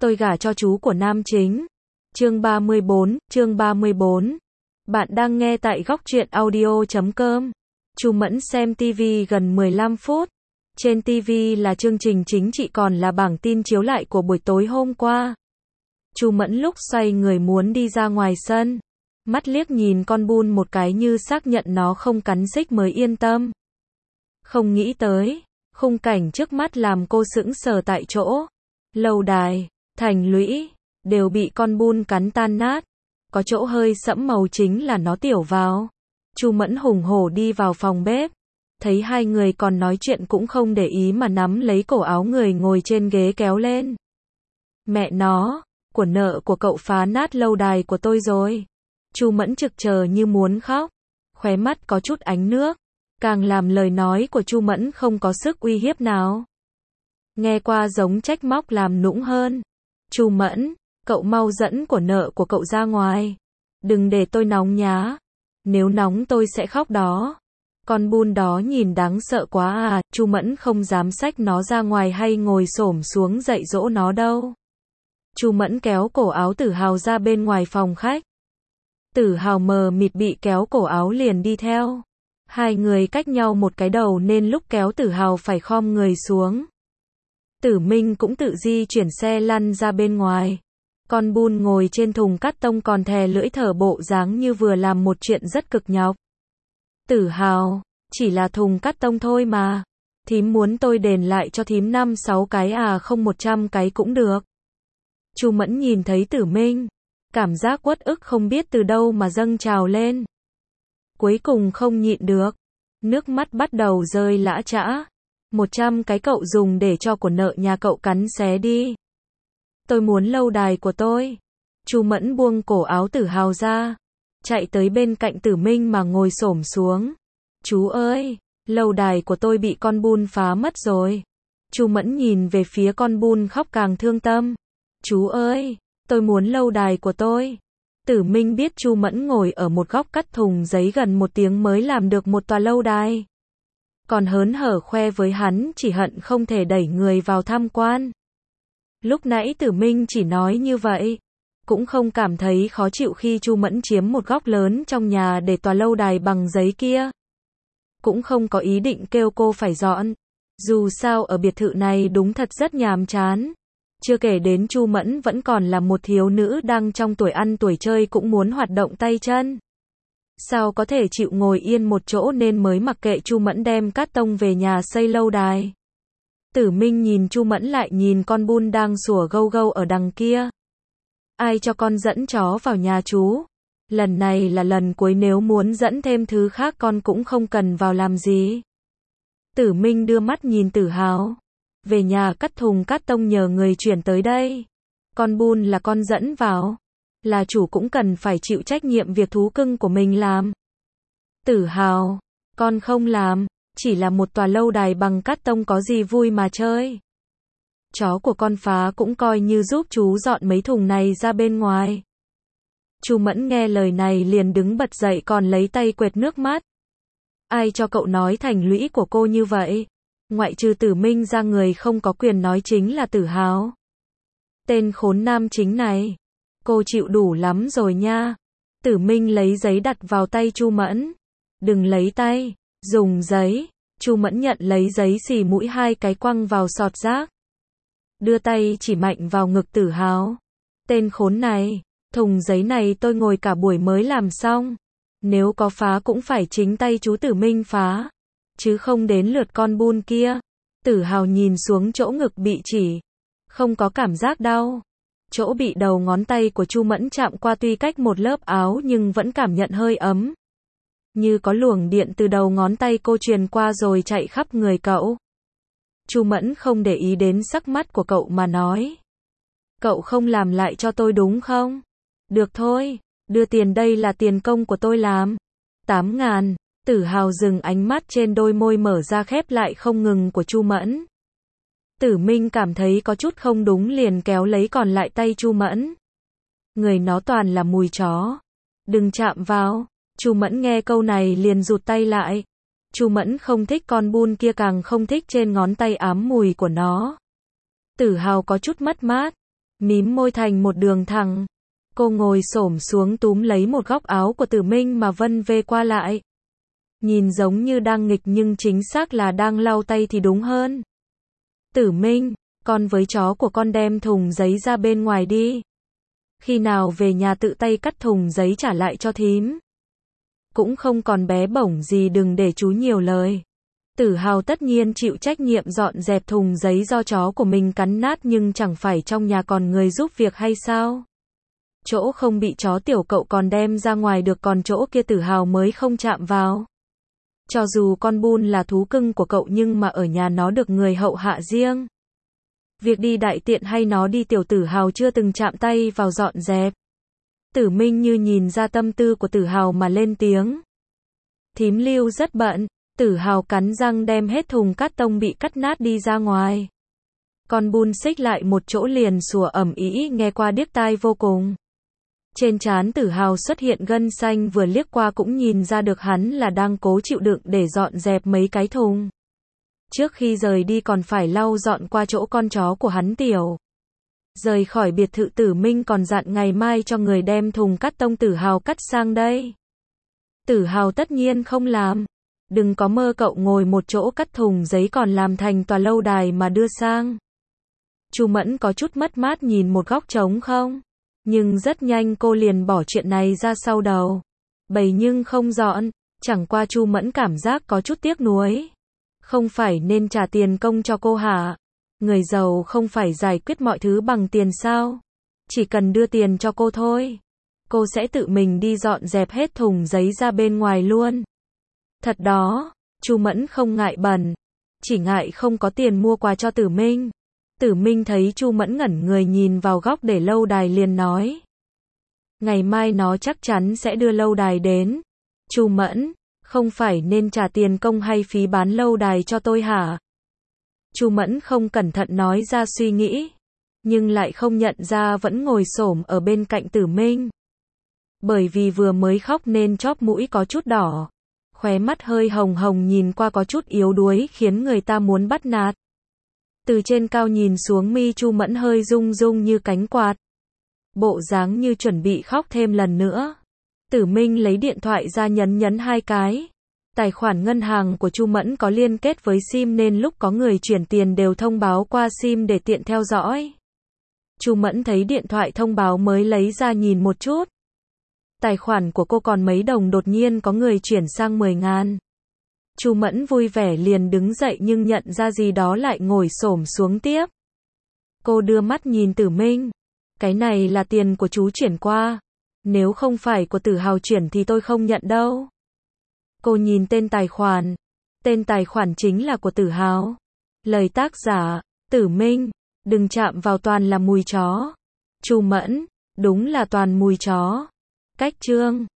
Tôi gả cho chú của nam chính. Chương 34. Bạn đang nghe tại góc truyện audio.com. Chu Mẫn xem TV gần 15 phút. Trên TV là chương trình chính trị còn là bảng tin chiếu lại của buổi tối hôm qua. Chu Mẫn lúc xoay người muốn đi ra ngoài sân. Mắt liếc nhìn con bun một cái như xác nhận nó không cắn xích mới yên tâm. Không nghĩ tới, khung cảnh trước mắt làm cô sững sờ tại chỗ. Lâu đài, thành lũy, đều bị con bun cắn tan nát. Có chỗ hơi sẫm màu chính là nó tiểu vào. Chu Mẫn hùng hổ đi vào phòng bếp. Thấy hai người còn nói chuyện cũng không để ý mà nắm lấy cổ áo người ngồi trên ghế kéo lên. Mẹ nó, của nợ của cậu phá nát lâu đài của tôi rồi. Chu Mẫn trực chờ như muốn khóc. Khóe mắt có chút ánh nước. Càng làm lời nói của Chu Mẫn không có sức uy hiếp nào. Nghe qua giống trách móc làm nũng hơn. Chu Mẫn, cậu mau dẫn của nợ của cậu ra ngoài. Đừng để tôi nóng nhá. Nếu nóng tôi sẽ khóc đó. Con bun đó nhìn đáng sợ quá à, Chu Mẫn không dám xách nó ra ngoài hay ngồi xổm xuống dạy dỗ nó đâu. Chu Mẫn kéo cổ áo Tử Hào ra bên ngoài phòng khách. Tử Hào mờ mịt bị kéo cổ áo liền đi theo. Hai người cách nhau một cái đầu nên lúc kéo Tử Hào phải khom người xuống. Tử Minh cũng tự di chuyển xe lăn ra bên ngoài. Con bun ngồi trên thùng cát tông còn thè lưỡi thở bộ dáng như vừa làm một chuyện rất cực nhọc. Tử Hào, chỉ là thùng cát tông thôi mà. Thím muốn tôi đền lại cho thím 5-6 cái à, không 100 cái cũng được. Chu Mẫn nhìn thấy Tử Minh. Cảm giác uất ức không biết từ đâu mà dâng trào lên. Cuối cùng không nhịn được. Nước mắt bắt đầu rơi lã chã. 100 cái cậu dùng để cho của nợ nhà cậu cắn xé đi. Tôi muốn lâu đài của tôi. Chu Mẫn buông cổ áo Tử Hào ra. Chạy tới bên cạnh Tử Minh mà ngồi xổm xuống. Chú ơi, lâu đài của tôi bị con bun phá mất rồi. Chu Mẫn nhìn về phía con bun khóc càng thương tâm. Chú ơi, tôi muốn lâu đài của tôi. Tử Minh biết Chu Mẫn ngồi ở một góc cắt thùng giấy gần 1 tiếng mới làm được một tòa lâu đài. Còn hớn hở khoe với hắn, chỉ hận không thể đẩy người vào tham quan. Lúc nãy Tử Minh chỉ nói như vậy, cũng không cảm thấy khó chịu khi Chu Mẫn chiếm một góc lớn trong nhà để tòa lâu đài bằng giấy kia. Cũng không có ý định kêu cô phải dọn. Dù sao ở biệt thự này đúng thật rất nhàm chán. Chưa kể đến Chu Mẫn vẫn còn là một thiếu nữ đang trong tuổi ăn tuổi chơi cũng muốn hoạt động tay chân. Sao có thể chịu ngồi yên một chỗ nên mới mặc kệ Chu Mẫn đem cát tông về nhà xây lâu đài. Tử Minh nhìn Chu Mẫn lại nhìn con bun đang sủa gâu gâu ở đằng kia. Ai cho con dẫn chó vào nhà chú? Lần này là lần cuối, nếu muốn dẫn thêm thứ khác con cũng không cần vào làm gì. Tử Minh đưa mắt nhìn Tử Hào. Về nhà cắt thùng cát tông nhờ người chuyển tới đây. Con bun là con dẫn vào. Là chủ cũng cần phải chịu trách nhiệm việc thú cưng của mình làm. Tử Hào, con không làm. Chỉ là một tòa lâu đài bằng cát tông có gì vui mà chơi. Chó của con phá cũng coi như giúp chú dọn mấy thùng này ra bên ngoài. Chu Mẫn nghe lời này liền đứng bật dậy còn lấy tay quệt nước mắt. Ai cho cậu nói thành lũy của cô như vậy? Ngoại trừ Tử Minh ra người không có quyền nói chính là Tử Hào. Tên khốn nam chính này. Cô chịu đủ lắm rồi nha. Tử Minh lấy giấy đặt vào tay Chu Mẫn. Đừng lấy tay, dùng giấy. Chu Mẫn nhận lấy giấy xì mũi 2 cái quăng vào sọt rác. Đưa tay chỉ mạnh vào ngực Tử Hào. Tên khốn này, thùng giấy này tôi ngồi cả buổi mới làm xong. Nếu có phá cũng phải chính tay chú Tử Minh phá. Chứ không đến lượt con bun kia. Tử Hào nhìn xuống chỗ ngực bị chỉ. Không có cảm giác đau. Chỗ bị đầu ngón tay của Chu Mẫn chạm qua tuy cách một lớp áo nhưng vẫn cảm nhận hơi ấm. Như có luồng điện từ đầu ngón tay cô truyền qua rồi chạy khắp người cậu. Chu Mẫn không để ý đến sắc mắt của cậu mà nói. Cậu không làm lại cho tôi đúng không? Được thôi, đưa tiền, đây là tiền công của tôi làm. 8.000. Tử Hào dừng ánh mắt trên đôi môi mở ra khép lại không ngừng của Chu Mẫn. Tử Minh cảm thấy có chút không đúng liền kéo lấy còn lại tay Chu Mẫn. Người nó toàn là mùi chó. Đừng chạm vào. Chu Mẫn nghe câu này liền rụt tay lại. Chu Mẫn không thích con bun kia, càng không thích trên ngón tay ám mùi của nó. Tử Hào có chút mất mát. mím môi thành một đường thẳng. Cô ngồi xổm xuống túm lấy một góc áo của Tử Minh mà vân vê qua lại. Nhìn giống như đang nghịch nhưng chính xác là đang lau tay thì đúng hơn. Tử Minh, con với chó của con đem thùng giấy ra bên ngoài đi. Khi nào về nhà tự tay cắt thùng giấy trả lại cho thím. Cũng không còn bé bỏng gì, đừng để chú nhiều lời. Tử Hào tất nhiên chịu trách nhiệm dọn dẹp thùng giấy do chó của mình cắn nát, nhưng chẳng phải trong nhà còn người giúp việc hay sao? Chỗ không bị chó tiểu cậu còn đem ra ngoài được, còn chỗ kia Tử Hào mới không chạm vào. Cho dù con Bun là thú cưng của cậu nhưng mà ở nhà nó được người hậu hạ riêng. Việc đi đại tiện hay nó đi tiểu Tử Hào chưa từng chạm tay vào dọn dẹp. Tử Minh như nhìn ra tâm tư của Tử Hào mà lên tiếng. Thím Lưu rất bận. Tử Hào cắn răng đem hết thùng cát tông bị cắt nát đi ra ngoài. Con Bun xích lại một chỗ liền sủa ầm ĩ, nghe qua điếc tai vô cùng. Trên trán Tử Hào xuất hiện gân xanh, vừa liếc qua cũng nhìn ra được hắn là đang cố chịu đựng để dọn dẹp mấy cái thùng. Trước khi rời đi còn phải lau dọn qua chỗ con chó của hắn tiểu. Rời khỏi biệt thự, Tử Minh còn dặn ngày mai cho người đem thùng cát tông Tử Hào cắt sang đây. Tử Hào tất nhiên không làm. Đừng có mơ cậu ngồi một chỗ cắt thùng giấy còn làm thành tòa lâu đài mà đưa sang. Chu Mẫn có chút mất mát nhìn một góc trống không. Nhưng rất nhanh cô liền bỏ chuyện này ra sau đầu. Bày nhưng không dọn. Chẳng qua Chu Mẫn cảm giác có chút tiếc nuối. Không phải nên trả tiền công cho cô hả? Người giàu không phải giải quyết mọi thứ bằng tiền sao? Chỉ cần đưa tiền cho cô thôi. Cô sẽ tự mình đi dọn dẹp hết thùng giấy ra bên ngoài luôn. Thật đó, Chu Mẫn không ngại bẩn, chỉ ngại không có tiền mua quà cho Tử Minh. Tử Minh thấy Chu Mẫn ngẩn người nhìn vào góc để lâu đài liền nói. Ngày mai nó chắc chắn sẽ đưa lâu đài đến. Chu Mẫn, không phải nên trả tiền công hay phí bán lâu đài cho tôi hả? Chu Mẫn không cẩn thận nói ra suy nghĩ, nhưng lại không nhận ra vẫn ngồi xổm ở bên cạnh Tử Minh. Bởi vì vừa mới khóc nên chóp mũi có chút đỏ. Khóe mắt hơi hồng hồng nhìn qua có chút yếu đuối khiến người ta muốn bắt nạt. Từ trên cao nhìn xuống mi Chu Mẫn hơi rung rung như cánh quạt. Bộ dáng như chuẩn bị khóc thêm lần nữa. Tử Minh lấy điện thoại ra nhấn nhấn 2 cái. Tài khoản ngân hàng của Chu Mẫn có liên kết với SIM nên lúc có người chuyển tiền đều thông báo qua SIM để tiện theo dõi. Chu Mẫn thấy điện thoại thông báo mới lấy ra nhìn một chút. Tài khoản của cô còn mấy đồng, đột nhiên có người chuyển sang 10.000. Chu Mẫn vui vẻ liền đứng dậy nhưng nhận ra gì đó lại ngồi xổm xuống tiếp. Cô đưa mắt nhìn Tử Minh. Cái này là tiền của chú chuyển qua. Nếu không phải của Tử Hào chuyển thì tôi không nhận đâu. Cô nhìn tên tài khoản. Tên tài khoản chính là của Tử Hào. Lời tác giả, Tử Minh. Đừng chạm vào, toàn là mùi chó. Chu Mẫn, đúng là toàn mùi chó. Cách chương